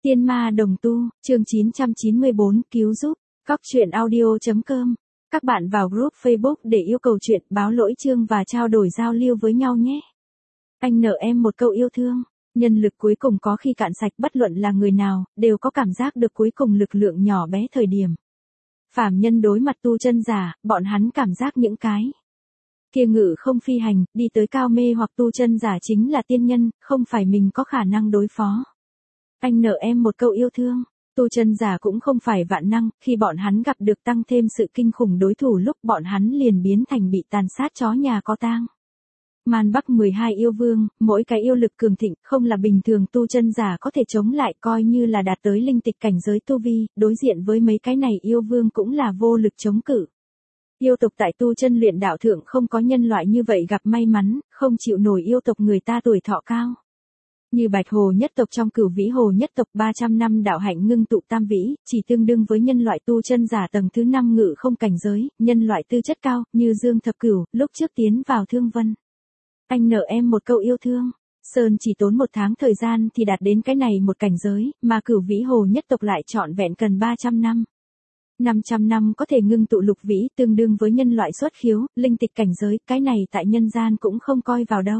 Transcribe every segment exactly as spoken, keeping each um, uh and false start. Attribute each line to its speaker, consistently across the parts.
Speaker 1: Tiên ma đồng tu, chương chín trăm chín mươi bốn, cứu giúp, cóc truyện audio.com. Các bạn vào group Facebook để yêu cầu chuyện, báo lỗi chương và trao đổi giao lưu với nhau nhé. Anh nợ em một câu yêu thương. Nhân lực cuối cùng có khi cạn sạch, bất luận là người nào, đều có cảm giác được cuối cùng lực lượng nhỏ bé thời điểm. Phàm nhân đối mặt tu chân giả, bọn hắn cảm giác những cái kia ngự không phi hành, đi tới cao mê hoặc tu chân giả chính là tiên nhân, không phải mình có khả năng đối phó. Anh nợ em một câu yêu thương. Tu chân giả cũng không phải vạn năng, khi bọn hắn gặp được tăng thêm sự kinh khủng đối thủ lúc bọn hắn liền biến thành bị tàn sát chó nhà có tang. Man Bắc mười hai yêu vương, mỗi cái yêu lực cường thịnh, không là bình thường tu chân giả có thể chống lại, coi như là đạt tới linh tịch cảnh giới tu vi, đối diện với mấy cái này yêu vương cũng là vô lực chống cự. Yêu tộc tại tu chân luyện đạo thượng không có nhân loại như vậy gặp may mắn, không chịu nổi yêu tộc người ta tuổi thọ cao. Như Bạch Hồ nhất tộc trong Cửu Vĩ Hồ nhất tộc ba trăm năm đạo hạnh ngưng tụ tam vĩ, chỉ tương đương với nhân loại tu chân giả tầng thứ năm ngự không cảnh giới, nhân loại tư chất cao, như Dương Thập Cửu, lúc trước tiến vào Thương Vân. Anh nợ em một câu yêu thương. Sơn chỉ tốn một tháng thời gian thì đạt đến cái này một cảnh giới, mà Cửu Vĩ Hồ nhất tộc lại trọn vẹn cần ba trăm năm. năm trăm năm có thể ngưng tụ lục vĩ, tương đương với nhân loại xuất khiếu, linh tịch cảnh giới, cái này tại nhân gian cũng không coi vào đâu.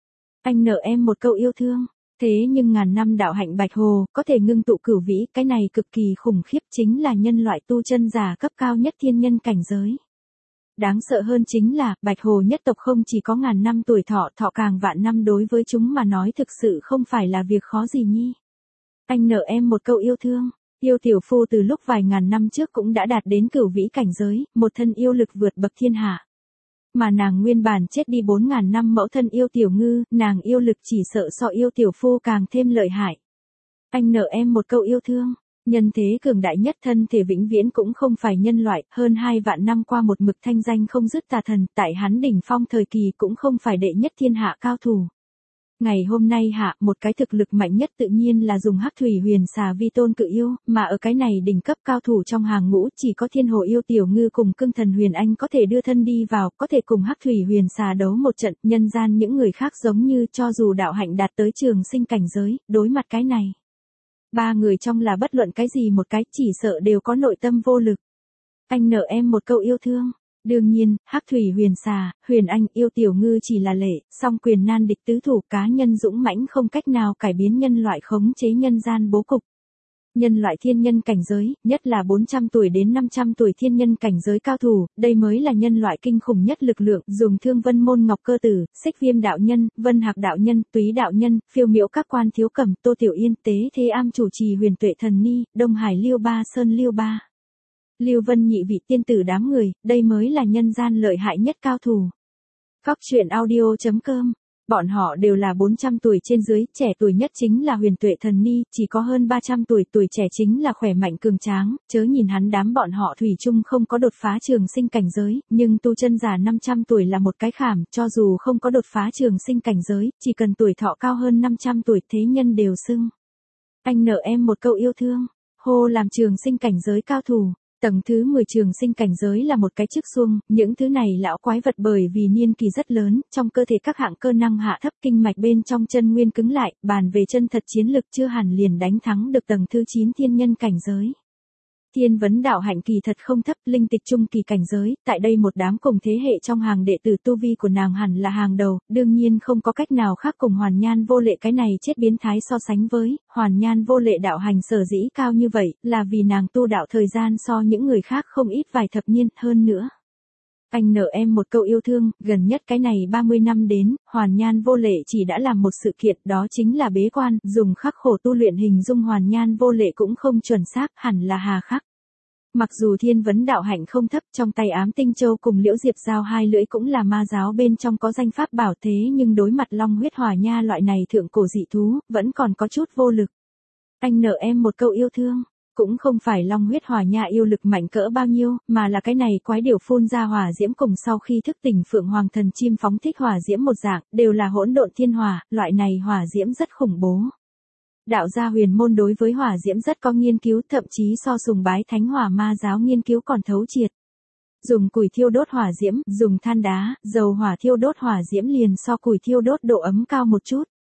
Speaker 1: Anh nợ em một câu yêu thương. Thế nhưng ngàn năm đạo hạnh Bạch Hồ, có thể ngưng tụ cửu vĩ, cái này cực kỳ khủng khiếp, chính là nhân loại tu chân giả cấp cao nhất thiên nhân cảnh giới. Đáng sợ hơn chính là, Bạch Hồ nhất tộc không chỉ có ngàn năm tuổi thọ, thọ càng vạn năm, đối với chúng mà nói thực sự không phải là việc khó gì nhi. Anh nợ em một câu yêu thương. Yêu tiểu phu từ lúc vài ngàn năm trước cũng đã đạt đến cửu vĩ cảnh giới, một thân yêu lực vượt bậc thiên hạ. Mà nàng nguyên bản chết đi bốn ngàn năm mẫu thân yêu tiểu ngư, nàng yêu lực chỉ sợ so yêu tiểu phu càng thêm lợi hại. Anh nợ em một câu yêu thương. Nhân thế cường đại nhất thân thể vĩnh viễn cũng không phải nhân loại, hơn hai vạn năm qua một mực thanh danh không dứt tà thần, tại hắn đỉnh phong thời kỳ cũng không phải đệ nhất thiên hạ cao thủ. Ngày hôm nay hạ, một cái thực lực mạnh nhất tự nhiên là dùng Hắc Thủy Huyền Xà vi tôn cự yêu, mà ở cái này đỉnh cấp cao thủ trong hàng ngũ chỉ có Thiên Hồ yêu tiểu ngư cùng Cương Thần Huyền Anh có thể đưa thân đi vào, có thể cùng Hắc Thủy Huyền Xà đấu một trận, nhân gian những người khác giống như cho dù đạo hạnh đạt tới trường sinh cảnh giới, đối mặt cái này. Ba người trong là bất luận cái gì một cái, chỉ sợ đều có nội tâm vô lực. Anh nợ em một câu yêu thương. Đương nhiên, Hắc Thủy Huyền Xà, Huyền Anh, yêu tiểu ngư chỉ là lệ, song quyền nan địch tứ thủ, cá nhân dũng mãnh không cách nào cải biến nhân loại khống chế nhân gian bố cục. Nhân loại thiên nhân cảnh giới, nhất là bốn trăm tuổi đến năm trăm tuổi thiên nhân cảnh giới cao thủ, đây mới là nhân loại kinh khủng nhất lực lượng, dùng Thương Vân môn Ngọc Cơ Tử, Xích Viêm đạo nhân, Vân Hạc đạo nhân, Túy đạo nhân, Phiêu Miễu các quan thiếu cẩm, Tô Tiểu Yên, Tế Thế Am chủ trì Huyền Tuệ thần ni, Đông Hải Liêu Ba Sơn Liêu Ba. Lưu Vân nhị vị tiên tử đám người, đây mới là nhân gian lợi hại nhất cao thủ. Cóc truyện audio.com. Bọn họ đều là bốn trăm tuổi trên dưới, trẻ tuổi nhất chính là Huyền Tuệ thần ni, chỉ có hơn ba trăm tuổi, tuổi trẻ chính là khỏe mạnh cường tráng, chớ nhìn hắn đám bọn họ thủy chung không có đột phá trường sinh cảnh giới, nhưng tu chân giả năm trăm tuổi là một cái khảm, cho dù không có đột phá trường sinh cảnh giới, chỉ cần tuổi thọ cao hơn năm trăm tuổi thế nhân đều xưng. Anh nợ em một câu yêu thương. Hô làm trường sinh cảnh giới cao thủ. Tầng thứ mười trường sinh cảnh giới là một cái chức xuông, những thứ này lão quái vật bởi vì niên kỳ rất lớn, trong cơ thể các hạng cơ năng hạ thấp, kinh mạch bên trong chân nguyên cứng lại, bàn về chân thật chiến lực chưa hẳn liền đánh thắng được tầng thứ chín thiên nhân cảnh giới. Thiên vấn đạo hạnh kỳ thật không thấp, linh tịch trung kỳ cảnh giới, tại đây một đám cùng thế hệ trong hàng đệ tử tu vi của nàng hẳn là hàng đầu, đương nhiên không có cách nào khác cùng Hoàn Nhan Vô Lệ cái này chết biến thái so sánh với, Hoàn Nhan Vô Lệ đạo hành sở dĩ cao như vậy, là vì nàng tu đạo thời gian so những người khác không ít vài thập niên, hơn nữa. Anh nợ em một câu yêu thương, gần nhất cái này ba mươi năm đến, Hoàn Nhan Vô Lệ chỉ đã làm một sự kiện, đó chính là bế quan, dùng khắc khổ tu luyện hình dung Hoàn Nhan Vô Lệ cũng không chuẩn xác, hẳn là hà khắc. Mặc dù thiên vấn đạo hạnh không thấp, trong tay Ám Tinh Châu cùng Liễu Diệp Giao hai lưỡi cũng là ma giáo bên trong có danh pháp bảo thế, nhưng đối mặt Long huyết hỏa nha loại này thượng cổ dị thú, vẫn còn có chút vô lực. Anh nợ em một câu yêu thương. Cũng không phải Long huyết hỏa nha yêu lực mạnh cỡ bao nhiêu, mà là cái này quái điều phun ra hỏa diễm cùng sau khi thức tỉnh Phượng Hoàng thần chim phóng thích hỏa diễm một dạng, đều là hỗn độn thiên hỏa, loại này hỏa diễm rất khủng bố. Đạo gia Huyền môn đối với hỏa diễm rất có nghiên cứu, thậm chí so sùng bái thánh hỏa ma giáo nghiên cứu còn thấu triệt. Dùng củi thiêu đốt hỏa diễm, dùng than đá, dầu hỏa thiêu đốt hỏa diễm liền so củi thiêu đốt độ ấm cao một chút.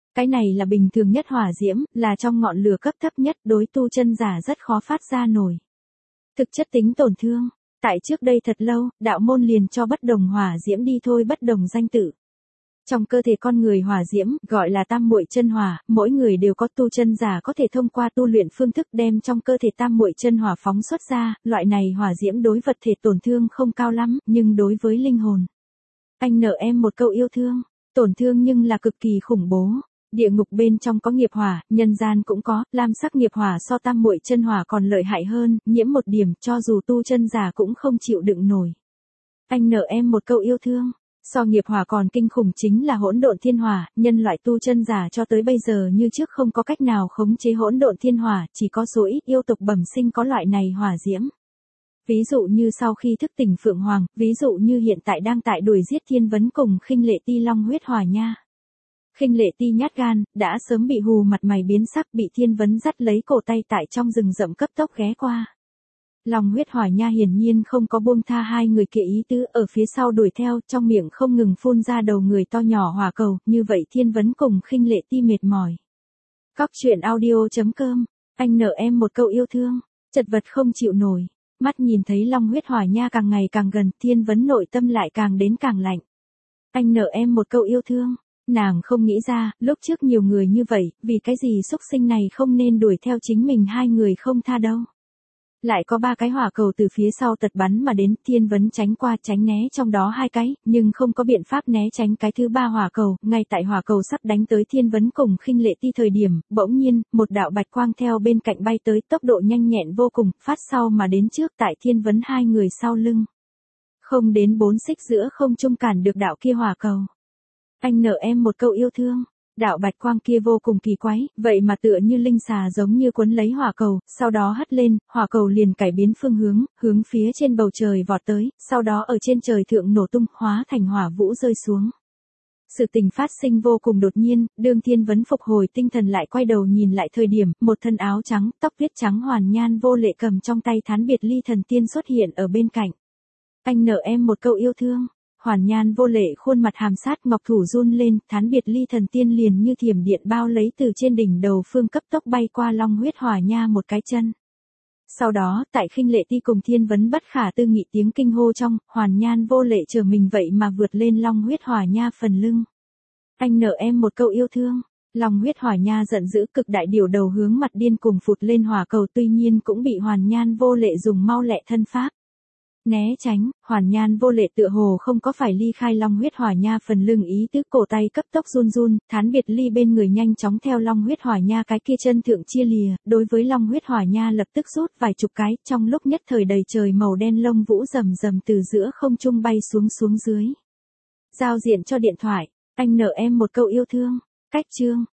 Speaker 1: Cái này là bình thường nhất hỏa diễm, là trong ngọn lửa cấp thấp nhất, đối tu chân giả rất khó phát ra nổi. Thực chất tính tổn thương, tại trước đây thật lâu, đạo môn liền cho bất đồng hỏa diễm đi thôi bất đồng danh tự. Trong cơ thể con người hỏa diễm, gọi là tam muội chân hỏa, mỗi người đều có, tu chân giả có thể thông qua tu luyện phương thức đem trong cơ thể tam muội chân hỏa phóng xuất ra, loại này hỏa diễm đối vật thể tổn thương không cao lắm, nhưng đối với linh hồn. Anh nợ em một câu yêu thương, tổn thương nhưng là cực kỳ khủng bố. Địa ngục bên trong có nghiệp hỏa, nhân gian cũng có, lam sắc nghiệp hỏa so tam muội chân hỏa còn lợi hại hơn, nhiễm một điểm cho dù tu chân giả cũng không chịu đựng nổi. Anh nợ em một câu yêu thương. So nghiệp hỏa còn kinh khủng chính là hỗn độn thiên hỏa, nhân loại tu chân giả cho tới bây giờ như trước không có cách nào khống chế hỗn độn thiên hỏa, chỉ có số ít yêu tộc bẩm sinh có loại này hỏa diễm. Ví dụ như sau khi thức tỉnh Phượng Hoàng, ví dụ như hiện tại đang tại đuổi giết Thiên Vấn cùng Khinh Lệ Ti long huyết hỏa nha. Khinh Lệ Ti nhát gan, đã sớm bị hù mặt mày biến sắc, bị Thiên Vấn dắt lấy cổ tay tại trong rừng rậm cấp tốc ghé qua. Long huyết hỏa nha hiển nhiên không có buông tha hai người kia ý tứ, ở phía sau đuổi theo, trong miệng không ngừng phun ra đầu người to nhỏ hỏa cầu, như vậy Thiên Vấn cùng Khinh Lệ Ti mệt mỏi. Cóc truyện audio chấm com, anh nợ em một câu yêu thương, chật vật không chịu nổi, mắt nhìn thấy long huyết hỏa nha càng ngày càng gần, Thiên Vấn nội tâm lại càng đến càng lạnh. Anh nợ em một câu yêu thương, nàng không nghĩ ra, lúc trước nhiều người như vậy, vì cái gì xúc sinh này không nên đuổi theo chính mình hai người không tha đâu. Lại có ba cái hỏa cầu từ phía sau tật bắn mà đến, Thiên Vấn tránh qua tránh né trong đó hai cái, nhưng không có biện pháp né tránh cái thứ ba hỏa cầu, ngay tại hỏa cầu sắp đánh tới Thiên Vấn cùng Khinh Lệ Ti thời điểm, bỗng nhiên, một đạo bạch quang theo bên cạnh bay tới, tốc độ nhanh nhẹn vô cùng, phát sau mà đến trước tại Thiên Vấn hai người sau lưng. Không đến bốn xích giữa không trung cản được đạo kia hỏa cầu. Anh nợ em một câu yêu thương. Đạo bạch quang kia vô cùng kỳ quái, vậy mà tựa như linh xà giống như cuốn lấy hỏa cầu, sau đó hất lên, hỏa cầu liền cải biến phương hướng, hướng phía trên bầu trời vọt tới, sau đó ở trên trời thượng nổ tung, hóa thành hỏa vũ rơi xuống. Sự tình phát sinh vô cùng đột nhiên, đương Thiên Vấn phục hồi tinh thần lại quay đầu nhìn lại thời điểm, một thân áo trắng, tóc tuyết trắng hoàn nhan vô lệ cầm trong tay thán biệt ly thần tiên xuất hiện ở bên cạnh. Anh nợ em một câu yêu thương. Hoàn nhan vô lệ khuôn mặt hàm sát, ngọc thủ run lên, thán biệt ly thần tiên liền như thiểm điện bao lấy từ trên đỉnh đầu phương cấp tốc bay qua long huyết hỏa nha một cái chân. Sau đó, tại Khinh Lệ Ti cùng Thiên Vấn bất khả tư nghị tiếng kinh hô trong, hoàn nhan vô lệ trở mình vậy mà vượt lên long huyết hỏa nha phần lưng. Anh nợ em một câu yêu thương. Long huyết hỏa nha giận dữ, cực đại điều đầu hướng mặt điên cùng phụt lên hỏa cầu, tuy nhiên cũng bị hoàn nhan vô lệ dùng mau lẹ thân pháp né tránh. Hoàn nhan vô lệ tựa hồ không có phải ly khai long huyết hỏa nha phần lưng ý tứ, cổ tay cấp tốc run run, thán biệt ly bên người nhanh chóng theo long huyết hỏa nha cái kia chân thượng chia lìa, đối với long huyết hỏa nha lập tức rút vài chục cái, trong lúc nhất thời đầy trời màu đen lông vũ rầm rầm từ giữa không trung bay xuống xuống dưới. Giao diện cho điện thoại, anh nợ em một câu yêu thương. Cách chương